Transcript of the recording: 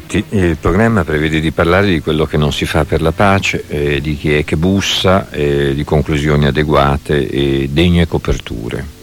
Il programma prevede di parlare di quello che non si fa per la pace, di chi è che bussa, di conclusioni adeguate e degne coperture.